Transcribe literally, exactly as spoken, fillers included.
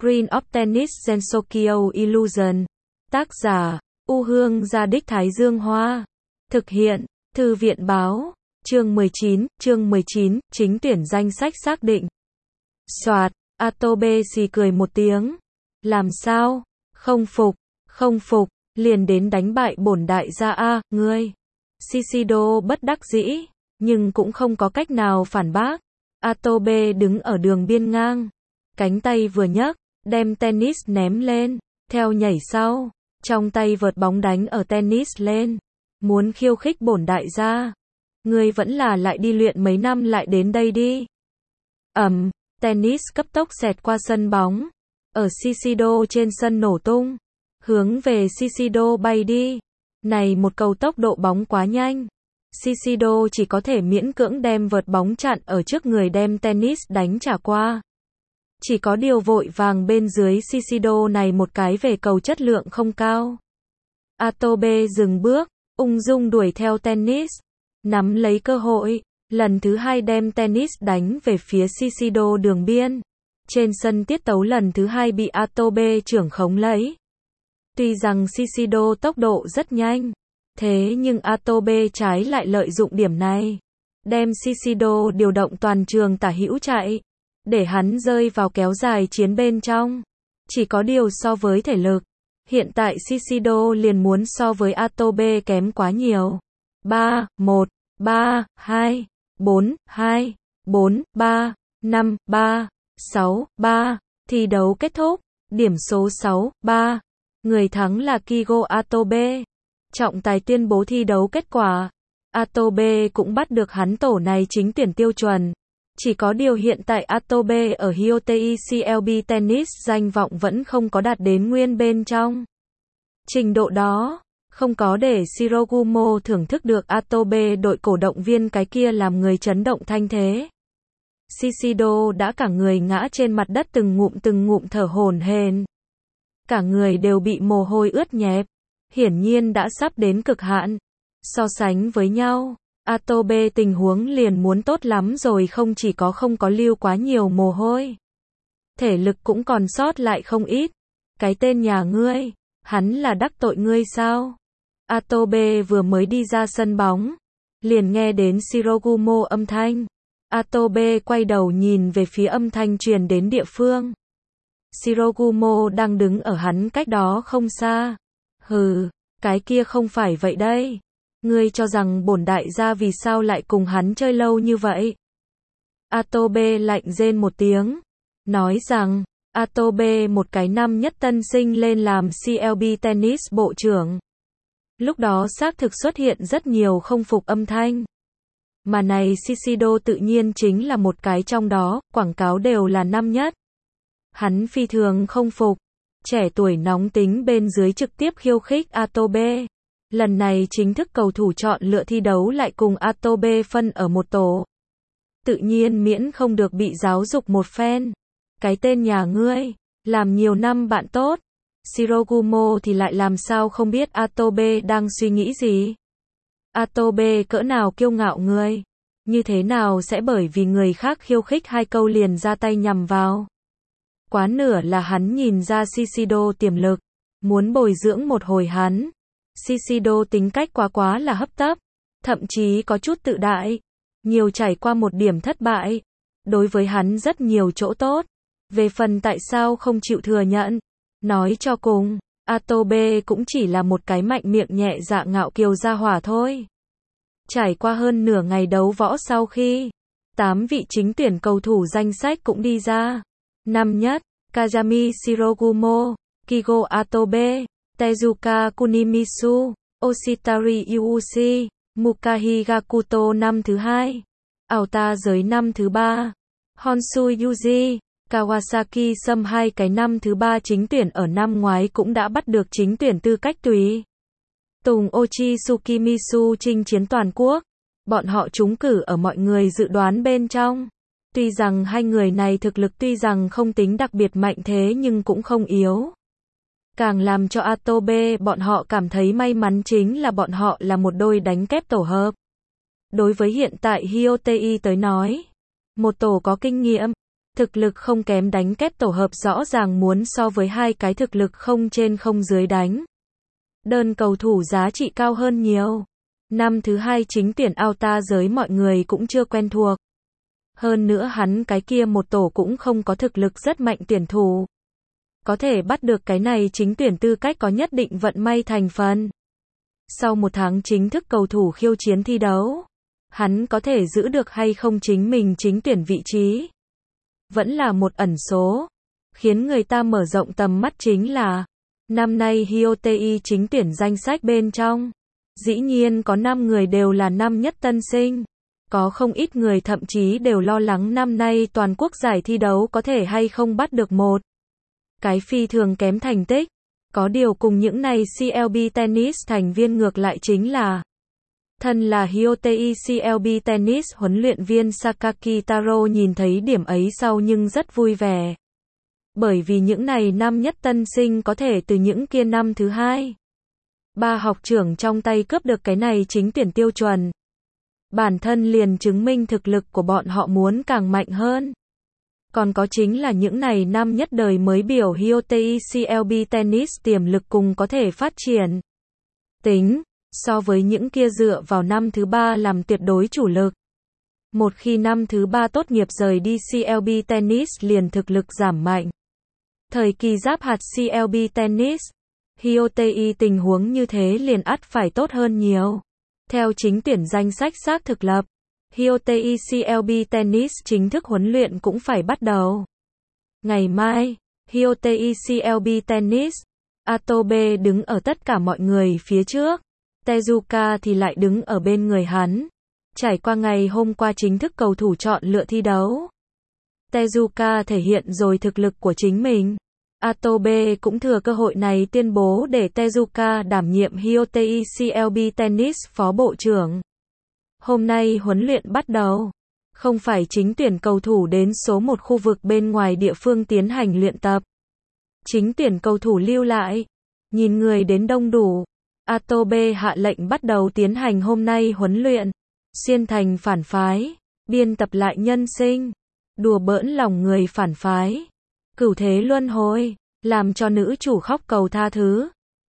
Green of Tennis Gensokyo Illusion. Tác giả, U Hương Gia Đích Thái Dương Hoa. Thực hiện, Thư viện Báo. Chương mười chín, chương mười chín, chính tuyển danh sách xác định. Soạt, Atobe xì cười một tiếng. Làm sao? Không phục, không phục, liền đến đánh bại bổn đại gia a, ngươi. Shishido bất đắc dĩ, nhưng cũng không có cách nào phản bác. Atobe đứng ở đường biên ngang, cánh tay vừa nhấc, đem tennis ném lên, theo nhảy sau, trong tay vợt bóng đánh ở tennis lên, muốn khiêu khích bổn đại gia. Ngươi vẫn là lại đi luyện mấy năm lại đến đây đi. Ầm, tennis cấp tốc xẹt qua sân bóng, ở Shishido trên sân nổ tung, hướng về Shishido bay đi. Này một cầu tốc độ bóng quá nhanh, Shishido chỉ có thể miễn cưỡng đem vợt bóng chặn ở trước người đem tennis đánh trả qua. Chỉ có điều vội vàng bên dưới Shishido này một cái về cầu chất lượng không cao. Atobe dừng bước, ung dung đuổi theo tennis, nắm lấy cơ hội, lần thứ hai đem tennis đánh về phía Shishido đường biên. Trên sân tiết tấu lần thứ hai bị Atobe trưởng khống lấy. Tuy rằng Shishido tốc độ rất nhanh, thế nhưng Atobe trái lại lợi dụng điểm này, đem Shishido điều động toàn trường tả hữu chạy, để hắn rơi vào kéo dài chiến bên trong. Chỉ có điều so với thể lực, hiện tại Shishido liền muốn so với Atobe kém quá nhiều. ba, một, ba, hai, bốn, hai, bốn, ba, năm, ba, sáu, ba. Thi đấu kết thúc, điểm số sáu, ba. Người thắng là Kigo Atobe. Trọng tài tuyên bố thi đấu kết quả. Atobe cũng bắt được hắn tổ này chính tuyển tiêu chuẩn. Chỉ có điều hiện tại Atobe ở Hyotei xê lờ bê Tennis danh vọng vẫn không có đạt đến nguyên bên trong. Trình độ đó, không có để Shirogumo thưởng thức được Atobe đội cổ động viên cái kia làm người chấn động thanh thế. Shishido đã cả người ngã trên mặt đất từng ngụm từng ngụm thở hổn hển. Cả người đều bị mồ hôi ướt nhẹp, hiển nhiên đã sắp đến cực hạn. So sánh với nhau, Atobe tình huống liền muốn tốt lắm rồi, không chỉ có không có lưu quá nhiều mồ hôi, thể lực cũng còn sót lại không ít. Cái tên nhà ngươi, hắn là đắc tội ngươi sao? Atobe vừa mới đi ra sân bóng, liền nghe đến Shirogumo âm thanh. Atobe quay đầu nhìn về phía âm thanh truyền đến địa phương. Shirogumo đang đứng ở hắn cách đó không xa. Hừ, cái kia không phải vậy đây. Ngươi cho rằng bổn đại gia vì sao lại cùng hắn chơi lâu như vậy? Atobe lạnh rên một tiếng, nói rằng, Atobe một cái năm nhất tân sinh lên làm xê lờ bê Tennis bộ trưởng. Lúc đó xác thực xuất hiện rất nhiều không phục âm thanh. Mà này Shishido tự nhiên chính là một cái trong đó, quảng cáo đều là năm nhất. Hắn phi thường không phục, trẻ tuổi nóng tính bên dưới trực tiếp khiêu khích Atobe. Lần này chính thức cầu thủ chọn lựa thi đấu lại cùng Atobe phân ở một tổ. Tự nhiên miễn không được bị giáo dục một phen. Cái tên nhà ngươi, làm nhiều năm bạn tốt. Shirogumo thì lại làm sao không biết Atobe đang suy nghĩ gì. Atobe cỡ nào kiêu ngạo người, như thế nào sẽ bởi vì người khác khiêu khích hai câu liền ra tay nhằm vào. Quá nửa là hắn nhìn ra Shishido tiềm lực, muốn bồi dưỡng một hồi hắn. Shishido tính cách quá quá là hấp tấp, thậm chí có chút tự đại, nhiều trải qua một điểm thất bại. Đối với hắn rất nhiều chỗ tốt, về phần tại sao không chịu thừa nhận, nói cho cùng, Atobe cũng chỉ là một cái mạnh miệng nhẹ dạ ngạo kiều gia hỏa thôi. Trải qua hơn nửa ngày đấu võ sau khi, tám vị chính tuyển cầu thủ danh sách cũng đi ra. Năm nhất, Kazami Shirogumo, Kigo Atobe, Tezuka Kunimisu, Oshitari Yuuchi, Mukahi Gakuto năm thứ hai, Aota giới năm thứ ba, Honshu Yuji, Kawasaki Sâm hai cái năm thứ ba chính tuyển ở năm ngoái cũng đã bắt được chính tuyển tư cách tùy tùng Ochi Tsukimisu chinh chiến toàn quốc. Bọn họ trúng cử ở mọi người dự đoán bên trong. Tuy rằng hai người này thực lực tuy rằng không tính đặc biệt mạnh thế nhưng cũng không yếu. Càng làm cho Atobe bọn họ cảm thấy may mắn chính là bọn họ là một đôi đánh kép tổ hợp. Đối với hiện tại Hyotei tới nói, một tổ có kinh nghiệm, Thực lực không kém đánh kép tổ hợp rõ ràng muốn so với hai cái thực lực không trên không dưới đánh. Đơn cầu thủ giá trị cao hơn nhiều. Năm thứ hai chính tuyển Alta giới mọi người cũng chưa quen thuộc. Hơn nữa hắn cái kia một tổ cũng không có thực lực rất mạnh tuyển thủ. Có thể bắt được cái này chính tuyển tư cách có nhất định vận may thành phần. Sau một tháng chính thức cầu thủ khiêu chiến thi đấu, hắn có thể giữ được hay không chính mình chính tuyển vị trí, vẫn là một ẩn số. Khiến người ta mở rộng tầm mắt chính là, năm nay Hyotei chính tuyển danh sách bên trong, dĩ nhiên có năm người đều là năm nhất tân sinh. Có không ít người thậm chí đều lo lắng năm nay toàn quốc giải thi đấu có thể hay không bắt được một cái phi thường kém thành tích. Có điều cùng những này xê lờ bê Tennis thành viên ngược lại chính là, thân là Hyotei xê lờ bê Tennis huấn luyện viên Sakaki Taro nhìn thấy điểm ấy sau nhưng rất vui vẻ. Bởi vì những này năm nhất tân sinh có thể từ những kia năm thứ hai, ba học trưởng trong tay cướp được cái này chính tuyển tiêu chuẩn. Bản thân liền chứng minh thực lực của bọn họ muốn càng mạnh hơn. Còn có chính là những này năm nhất đời mới biểu Hyotei xê lờ bê Tennis tiềm lực cùng có thể phát triển. Tính, so với những kia dựa vào năm thứ ba làm tuyệt đối chủ lực. Một khi năm thứ ba tốt nghiệp rời đi xê lờ bê Tennis liền thực lực giảm mạnh. Thời kỳ giáp hạt xê lờ bê Tennis, Hyotei tình huống như thế liền ắt phải tốt hơn nhiều. Theo chính tuyển danh sách xác thực lập, Hyotei xê lờ bê Tennis chính thức huấn luyện cũng phải bắt đầu. Ngày mai, Hyotei xê lờ bê Tennis, Atobe đứng ở tất cả mọi người phía trước, Tezuka thì lại đứng ở bên người hắn. Trải qua ngày hôm qua chính thức cầu thủ chọn lựa thi đấu, Tezuka thể hiện rồi thực lực của chính mình. Atobe cũng thừa cơ hội này tuyên bố để Tezuka đảm nhiệm Hyotei xê lờ bê Tennis phó bộ trưởng. Hôm nay huấn luyện bắt đầu. Không phải chính tuyển cầu thủ đến số một khu vực bên ngoài địa phương tiến hành luyện tập. Chính tuyển cầu thủ lưu lại. Nhìn người đến đông đủ, Atobe hạ lệnh bắt đầu tiến hành hôm nay huấn luyện. Xuyên thành phản phái, biên tập lại nhân sinh, đùa bỡn lòng người phản phái. Cửu thế luân hồi, làm cho nữ chủ khóc cầu tha thứ.